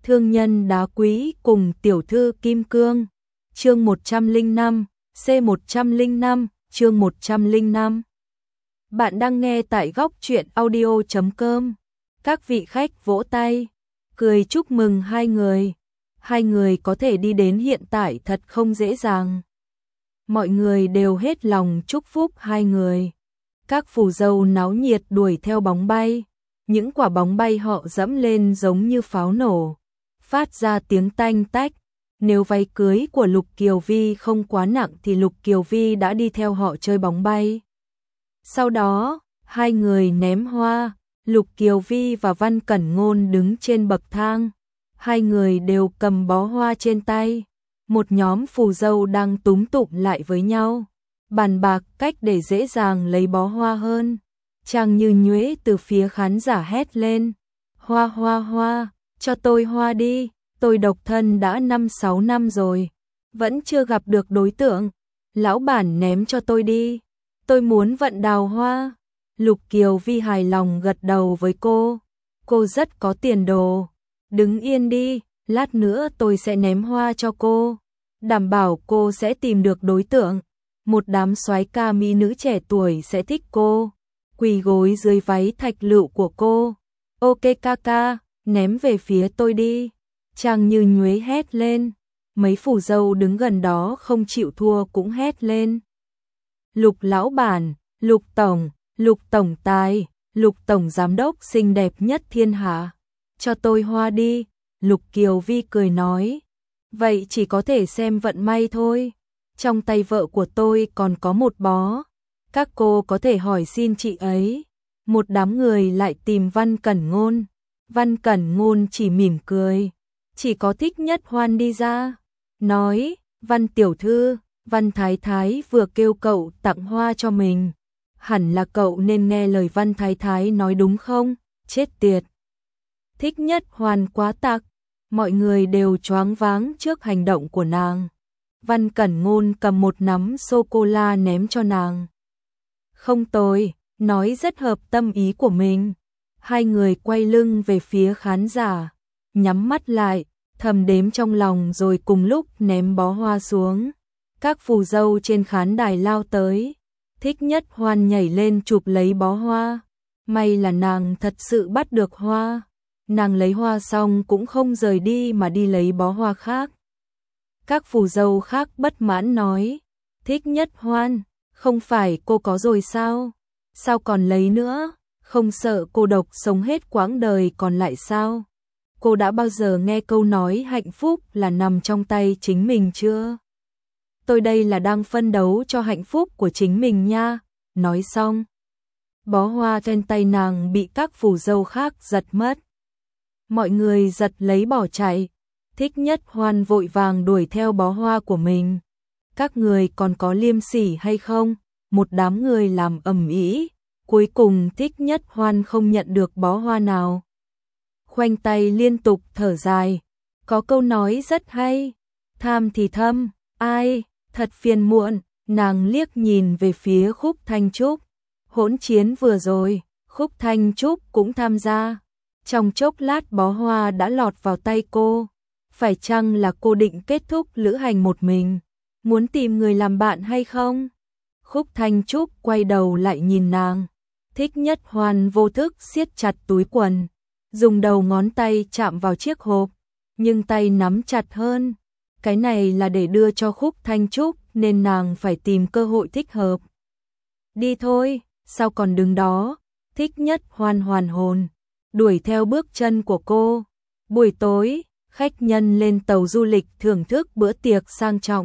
Thương nhân đá quý cùng tiểu thư kim cương. Chương 105, C105, chương 105. Bạn đang nghe tại góc truyện audio.com. Các vị khách vỗ tay, cười chúc mừng hai người. Hai người có thể đi đến hiện tại thật không dễ dàng. Mọi người đều hết lòng chúc phúc hai người. Các phù dâu náo nhiệt đuổi theo bóng bay. Những quả bóng bay họ dẫm lên giống như pháo nổ, phát ra tiếng tanh tách. Nếu váy cưới của Lục Kiều Vi không quá nặng thì Lục Kiều Vi đã đi theo họ chơi bóng bay. Sau đó, hai người ném hoa, Lục Kiều Vi và Văn Cẩn Ngôn đứng trên bậc thang. Hai người đều cầm bó hoa trên tay. Một nhóm phù dâu đang túm tụm lại với nhau, bàn bạc cách để dễ dàng lấy bó hoa hơn. Trang Như Nhuế từ phía khán giả hét lên: "Hoa hoa hoa, cho tôi hoa đi, tôi độc thân đã 5-6 năm rồi, vẫn chưa gặp được đối tượng, lão bản ném cho tôi đi, tôi muốn vận đào hoa." Lục Kiều Vi hài lòng gật đầu với cô rất có tiền đồ, đứng yên đi, lát nữa tôi sẽ ném hoa cho cô, đảm bảo cô sẽ tìm được đối tượng, một đám soái ca mỹ nữ trẻ tuổi sẽ thích cô. Quỳ gối dưới váy thạch lựu của cô. "Ok ca, ném về phía tôi đi." Trang Như Nhuế hét lên. Mấy phù dâu đứng gần đó không chịu thua cũng hét lên: "Lục lão bản, Lục tổng, Lục tổng tài, Lục tổng giám đốc xinh đẹp nhất thiên hạ, cho tôi hoa đi." Lục Kiều Vi cười nói: "Vậy chỉ có thể xem vận may thôi. Trong tay vợ của tôi còn có một bó. Các cô có thể hỏi xin chị ấy." Một đám người lại tìm Văn Cẩn Ngôn. Văn Cẩn Ngôn chỉ mỉm cười, chỉ có Thích Nhất Hoan đi ra, nói: "Văn tiểu thư, Văn thái thái vừa kêu cậu tặng hoa cho mình. Hẳn là cậu nên nghe lời Văn thái thái nói đúng không? Chết tiệt." Thích Nhất Hoan quá tặc, mọi người đều choáng váng trước hành động của nàng. Văn Cẩn Ngôn cầm một nắm sô-cô-la ném cho nàng. "Không tồi, nói rất hợp tâm ý của mình." Hai người quay lưng về phía khán giả, nhắm mắt lại, thầm đếm trong lòng rồi cùng lúc ném bó hoa xuống. Các phù dâu trên khán đài lao tới. Thích Nhất Hoan nhảy lên chụp lấy bó hoa. May là nàng thật sự bắt được hoa. Nàng lấy hoa xong cũng không rời đi mà đi lấy bó hoa khác. Các phù dâu khác bất mãn nói: "Thích Nhất Hoan, không phải cô có rồi sao? Sao còn lấy nữa? Không sợ cô độc sống hết quãng đời còn lại sao? Cô đã bao giờ nghe câu nói hạnh phúc là nằm trong tay chính mình chưa? Tôi đây là đang phân đấu cho hạnh phúc của chính mình nha." Nói xong, bó hoa trên tay nàng bị các phù dâu khác giật mất. Mọi người giật lấy bỏ chạy. Thích Nhất Hoan vội vàng đuổi theo bó hoa của mình. "Các người còn có liêm sỉ hay không?" Một đám người làm ầm ĩ. Cuối cùng Thích Nhất Hoan không nhận được bó hoa nào. Khoanh tay liên tục thở dài. Có câu nói rất hay: "Tham thì thâm, ai, thật phiền muộn." Nàng liếc nhìn về phía Khúc Thanh Trúc. Hỗn chiến vừa rồi, Khúc Thanh Trúc cũng tham gia. Trong chốc lát bó hoa đã lọt vào tay cô. Phải chăng là cô định kết thúc lữ hành một mình? Muốn tìm người làm bạn hay không? Khúc Thanh Trúc quay đầu lại nhìn nàng. Thích Nhất Hoan vô thức siết chặt túi quần, dùng đầu ngón tay chạm vào chiếc hộp, nhưng tay nắm chặt hơn. Cái này là để đưa cho Khúc Thanh Trúc nên nàng phải tìm cơ hội thích hợp. "Đi thôi, sao còn đứng đó?" Thích Nhất Hoan hoàn hồn, đuổi theo bước chân của cô. Buổi tối, khách nhân lên tàu du lịch thưởng thức bữa tiệc sang trọng.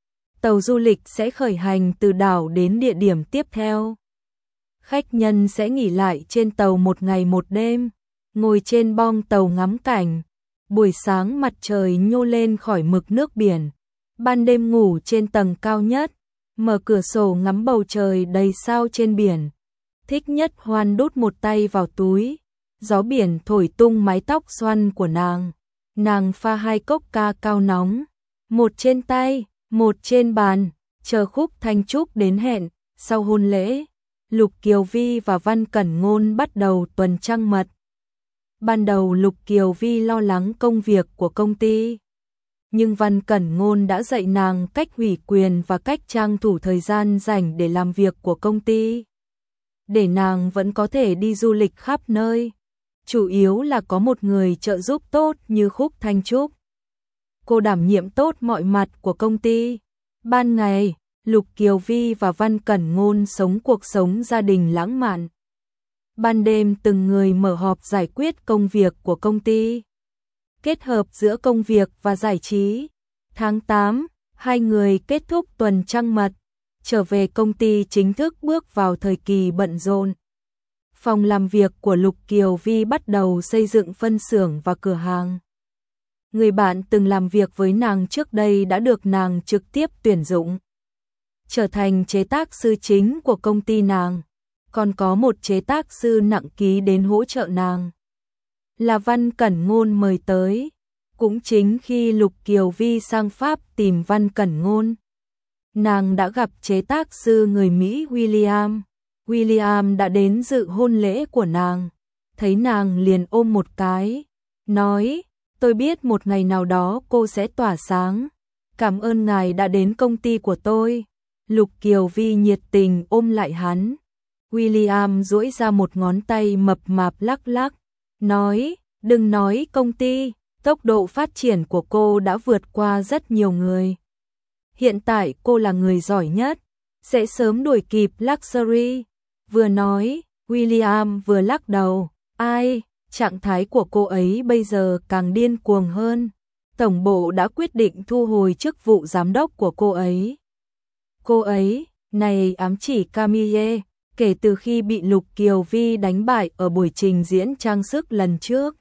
Tàu du lịch sẽ khởi hành từ đảo đến địa điểm tiếp theo. Khách nhân sẽ nghỉ lại trên tàu 1 ngày 1 đêm, ngồi trên bong tàu ngắm cảnh. Buổi sáng mặt trời nhô lên khỏi mực nước biển, ban đêm ngủ trên tầng cao nhất, mở cửa sổ ngắm bầu trời đầy sao trên biển. Thích Nhất Hoan đút một tay vào túi, gió biển thổi tung mái tóc xoăn của nàng. Nàng pha 2 cốc ca cao nóng, một trên tay, một trên bàn, chờ Khúc Thanh Trúc đến hẹn. Sau hôn lễ, Lục Kiều Vi và Văn Cẩn Ngôn bắt đầu tuần trăng mật. Ban đầu Lục Kiều Vi lo lắng công việc của công ty, nhưng Văn Cẩn Ngôn đã dạy nàng cách ủy quyền và cách tranh thủ thời gian rảnh để làm việc của công ty, để nàng vẫn có thể đi du lịch khắp nơi. Chủ yếu là có một người trợ giúp tốt như Khúc Thanh Trúc. Cô đảm nhiệm tốt mọi mặt của công ty. Ban ngày, Lục Kiều Vi và Văn Cẩn Ngôn sống cuộc sống gia đình lãng mạn. Ban đêm từng người mở họp giải quyết công việc của công ty, kết hợp giữa công việc và giải trí. Tháng 8, hai người kết thúc tuần trăng mật, trở về công ty chính thức bước vào thời kỳ bận rộn. Phòng làm việc của Lục Kiều Vi bắt đầu xây dựng phân xưởng và cửa hàng. Người bạn từng làm việc với nàng trước đây đã được nàng trực tiếp tuyển dụng, trở thành chế tác sư chính của công ty nàng. Còn có một chế tác sư nặng ký đến hỗ trợ nàng, là Văn Cẩn Ngôn mời tới. Cũng chính khi Lục Kiều Vi sang Pháp tìm Văn Cẩn Ngôn, nàng đã gặp chế tác sư người Mỹ William. William đã đến dự hôn lễ của nàng, thấy nàng liền ôm một cái, nói, tôi biết một ngày nào đó cô sẽ tỏa sáng. Cảm ơn ngài đã đến công ty của tôi. Lục Kiều Vi nhiệt tình ôm lại hắn. William duỗi ra một ngón tay mập mạp lắc lắc, nói, đừng nói công ty, tốc độ phát triển của cô đã vượt qua rất nhiều người. Hiện tại cô là người giỏi nhất, sẽ sớm đuổi kịp Luxury. Vừa nói, William vừa lắc đầu, ai, trạng thái của cô ấy bây giờ càng điên cuồng hơn. Tổng bộ đã quyết định thu hồi chức vụ giám đốc của cô ấy. Cô ấy, này ám chỉ Camille, kể từ khi bị Lục Kiều Vi đánh bại ở buổi trình diễn trang sức lần trước.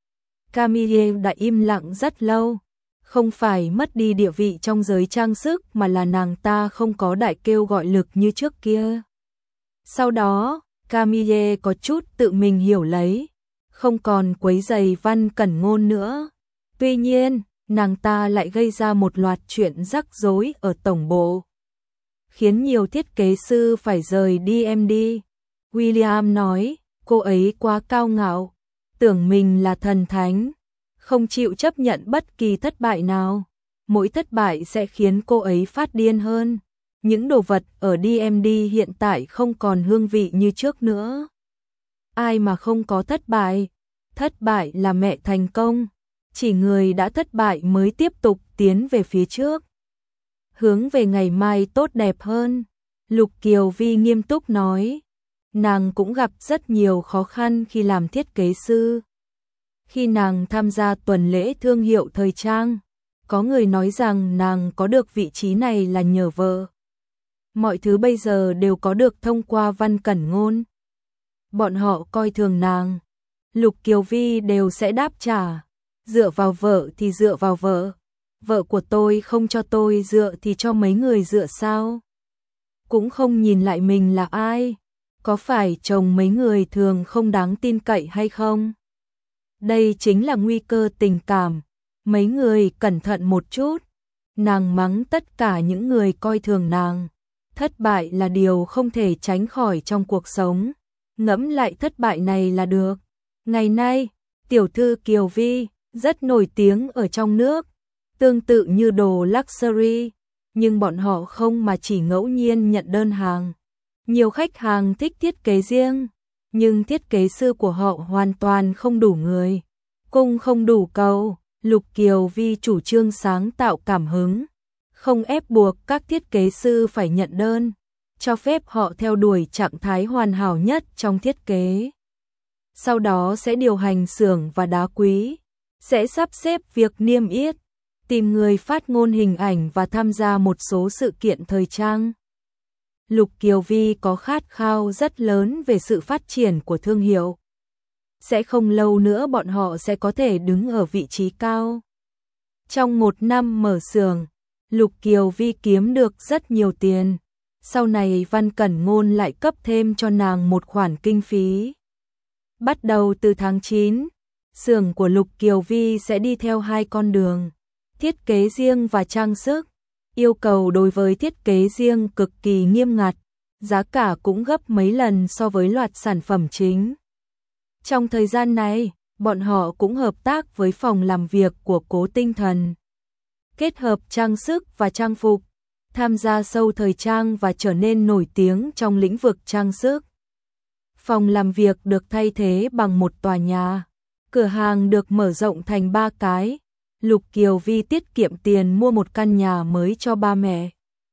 Camille đã im lặng rất lâu, không phải mất đi địa vị trong giới trang sức mà là nàng ta không có đại kêu gọi lực như trước kia. Sau đó, Camille có chút tự mình hiểu lấy, không còn quấy rầy Văn Cẩn Ngôn nữa. Tuy nhiên, nàng ta lại gây ra một loạt chuyện rắc rối ở tổng bộ, khiến nhiều thiết kế sư phải rời đi. William nói, cô ấy quá cao ngạo, tưởng mình là thần thánh, không chịu chấp nhận bất kỳ thất bại nào. Mỗi thất bại sẽ khiến cô ấy phát điên hơn. Những đồ vật ở DMD hiện tại không còn hương vị như trước nữa. Ai mà không có thất bại? Thất bại là mẹ thành công. Chỉ người đã thất bại mới tiếp tục tiến về phía trước, hướng về ngày mai tốt đẹp hơn. Lục Kiều Vi nghiêm túc nói, nàng cũng gặp rất nhiều khó khăn khi làm thiết kế sư. Khi nàng tham gia tuần lễ thương hiệu thời trang, có người nói rằng nàng có được vị trí này là nhờ vợ. Mọi thứ bây giờ đều có được thông qua Văn Cẩn Ngôn. Bọn họ coi thường nàng, Lục Kiều Vi đều sẽ đáp trả, dựa vào vợ thì dựa vào vợ. Vợ của tôi không cho tôi dựa thì cho mấy người dựa sao? Cũng không nhìn lại mình là ai, có phải chồng mấy người thường không đáng tin cậy hay không? Đây chính là nguy cơ tình cảm, mấy người cẩn thận một chút. Nàng mắng tất cả những người coi thường nàng. Thất bại là điều không thể tránh khỏi trong cuộc sống, ngẫm lại thất bại này là được. Ngày nay, tiểu thư Kiều Vi rất nổi tiếng ở trong nước, tương tự như đồ luxury, nhưng bọn họ không mà chỉ ngẫu nhiên nhận đơn hàng. Nhiều khách hàng thích thiết kế riêng, nhưng thiết kế sư của họ hoàn toàn không đủ người, cung không đủ cầu. Lục Kiều Vi chủ trương sáng tạo cảm hứng, không ép buộc các thiết kế sư phải nhận đơn, cho phép họ theo đuổi trạng thái hoàn hảo nhất trong thiết kế. Sau đó sẽ điều hành xưởng và đá quý, sẽ sắp xếp việc niêm yết, tìm người phát ngôn hình ảnh và tham gia một số sự kiện thời trang. Lục Kiều Vi có khát khao rất lớn về sự phát triển của thương hiệu. Sẽ không lâu nữa bọn họ sẽ có thể đứng ở vị trí cao. Trong 1 năm mở xưởng, Lục Kiều Vi kiếm được rất nhiều tiền. Sau này Văn Cẩn Ngôn lại cấp thêm cho nàng một khoản kinh phí. Bắt đầu từ tháng 9, xưởng của Lục Kiều Vi sẽ đi theo 2 con đường, thiết kế riêng và trang sức. Yêu cầu đối với thiết kế riêng cực kỳ nghiêm ngặt, giá cả cũng gấp mấy lần so với loạt sản phẩm chính. Trong thời gian này, bọn họ cũng hợp tác với phòng làm việc của Cố Tinh Thần. Kết hợp trang sức và trang phục, tham gia show thời trang và trở nên nổi tiếng trong lĩnh vực trang sức. Phòng làm việc được thay thế bằng một tòa nhà, cửa hàng được mở rộng thành 3 cái. Lục Kiều Vi tiết kiệm tiền mua một căn nhà mới cho ba mẹ.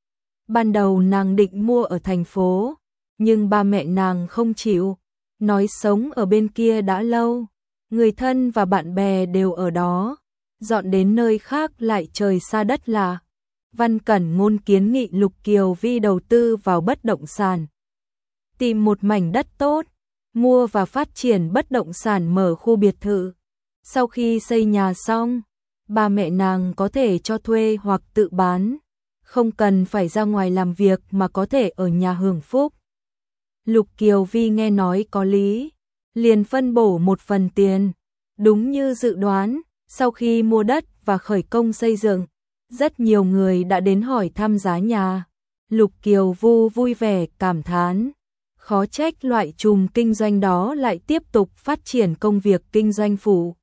Ban đầu nàng định mua ở thành phố, nhưng ba mẹ nàng không chịu, nói sống ở bên kia đã lâu, người thân và bạn bè đều ở đó, dọn đến nơi khác lại trời xa đất lạ. Văn Cẩn Ngôn kiến nghị Lục Kiều Vi đầu tư vào bất động sản, tìm một mảnh đất tốt, mua và phát triển bất động sản, mở khu biệt thự. Sau khi xây nhà xong, ba mẹ nàng có thể cho thuê hoặc tự bán, không cần phải ra ngoài làm việc mà có thể ở nhà hưởng phúc. Lục Kiều Vi nghe nói có lý, liền phân bổ một phần tiền. Đúng như dự đoán, sau khi mua đất và khởi công xây dựng, rất nhiều người đã đến hỏi thăm giá nhà. Lục Kiều Vi vui vẻ cảm thán, khó trách loại chùm kinh doanh đó lại tiếp tục phát triển công việc kinh doanh phụ.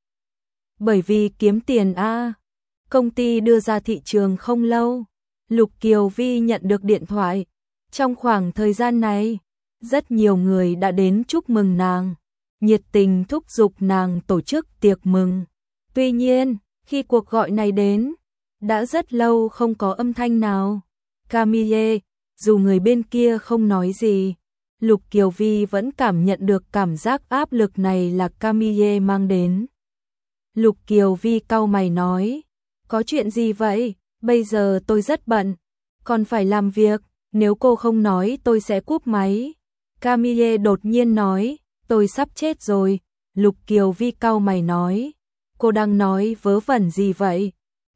Bởi vì kiếm tiền a. Công ty đưa ra thị trường không lâu, Lục Kiều Vi nhận được điện thoại. Trong khoảng thời gian này, rất nhiều người đã đến chúc mừng nàng, nhiệt tình thúc giục nàng tổ chức tiệc mừng. Tuy nhiên, khi cuộc gọi này đến, đã rất lâu không có âm thanh nào. Camille, dù người bên kia không nói gì, Lục Kiều Vi vẫn cảm nhận được cảm giác áp lực này là Camille mang đến. Lục Kiều Vi cau mày nói, có chuyện gì vậy? Bây giờ tôi rất bận, còn phải làm việc, nếu cô không nói tôi sẽ cúp máy. Camille đột nhiên nói, tôi sắp chết rồi. Lục Kiều Vi cau mày nói, cô đang nói vớ vẩn gì vậy?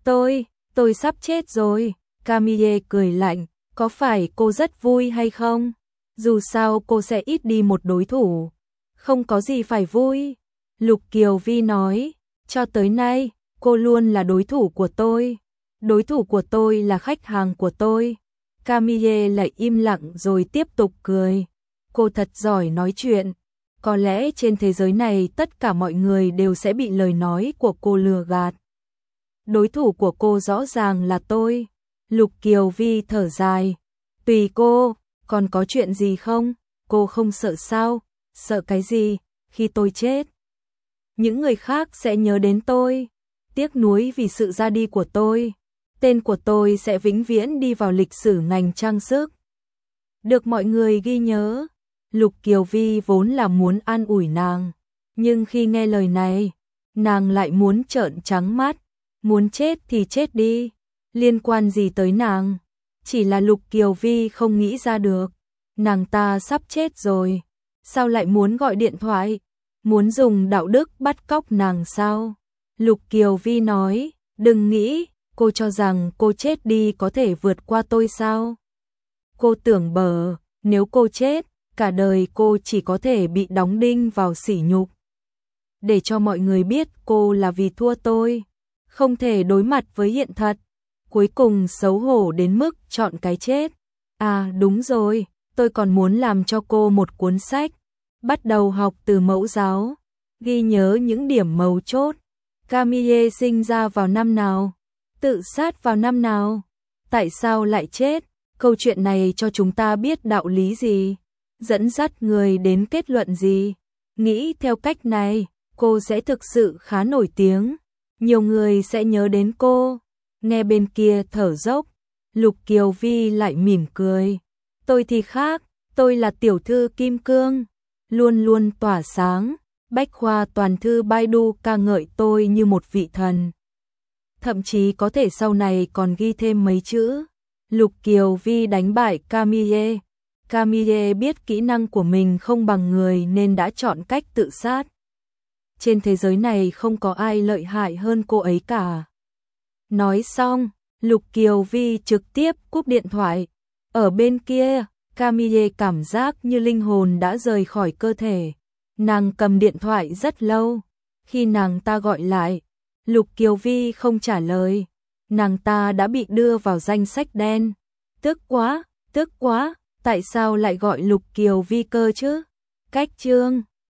Tôi sắp chết rồi. Camille cười lạnh, có phải cô rất vui hay không? Dù sao cô sẽ ít đi một đối thủ, không có gì phải vui. Lục Kiều Vi nói, cho tới nay, cô luôn là đối thủ của tôi. Đối thủ của tôi là khách hàng của tôi. Camille lại im lặng rồi tiếp tục cười. Cô thật giỏi nói chuyện. Có lẽ trên thế giới này tất cả mọi người đều sẽ bị lời nói của cô lừa gạt. Đối thủ của cô rõ ràng là tôi. Lục Kiều Vi thở dài. Tùy cô, còn có chuyện gì không? Cô không sợ sao? Sợ cái gì? Khi tôi chết, những người khác sẽ nhớ đến tôi, tiếc nuối vì sự ra đi của tôi. Tên của tôi sẽ vĩnh viễn đi vào lịch sử ngành trang sức, được mọi người ghi nhớ. Lục Kiều Vi vốn là muốn an ủi nàng, nhưng khi nghe lời này, nàng lại muốn trợn trắng mắt. Muốn chết thì chết đi, liên quan gì tới nàng? Chỉ là Lục Kiều Vi không nghĩ ra được, nàng ta sắp chết rồi, sao lại muốn gọi điện thoại? Muốn dùng đạo đức bắt cóc nàng sao? Lục Kiều Vi nói, đừng nghĩ, cô cho rằng cô chết đi có thể vượt qua tôi sao? Cô tưởng bở, nếu cô chết, cả đời cô chỉ có thể bị đóng đinh vào sỉ nhục. Để cho mọi người biết cô là vì thua tôi, không thể đối mặt với hiện thật, cuối cùng xấu hổ đến mức chọn cái chết. À đúng rồi, tôi còn muốn làm cho cô một cuốn sách, bắt đầu học từ mẫu giáo, ghi nhớ những điểm mấu chốt. Camille sinh ra vào năm nào? Tự sát vào năm nào? Tại sao lại chết? Câu chuyện này cho chúng ta biết đạo lý gì? Dẫn dắt người đến kết luận gì? Nghĩ theo cách này, cô sẽ thực sự khá nổi tiếng. Nhiều người sẽ nhớ đến cô. Nghe bên kia thở dốc, Lục Kiều Vi lại mỉm cười. Tôi thì khác, tôi là tiểu thư kim cương, luôn luôn tỏa sáng. Bách khoa toàn thư Baidu ca ngợi tôi như một vị thần. Thậm chí có thể sau này còn ghi thêm mấy chữ. Lục Kiều Vi đánh bại Camille. Camille biết kỹ năng của mình không bằng người nên đã chọn cách tự sát. Trên thế giới này không có ai lợi hại hơn cô ấy cả. Nói xong, Lục Kiều Vi trực tiếp cúp điện thoại. Ở bên kia, Camille cảm giác như linh hồn đã rời khỏi cơ thể. Nàng cầm điện thoại rất lâu. Khi nàng ta gọi lại, Lục Kiều Vi không trả lời. Nàng ta đã bị đưa vào danh sách đen. Tức quá, tại sao lại gọi Lục Kiều Vi cơ chứ? Cách chương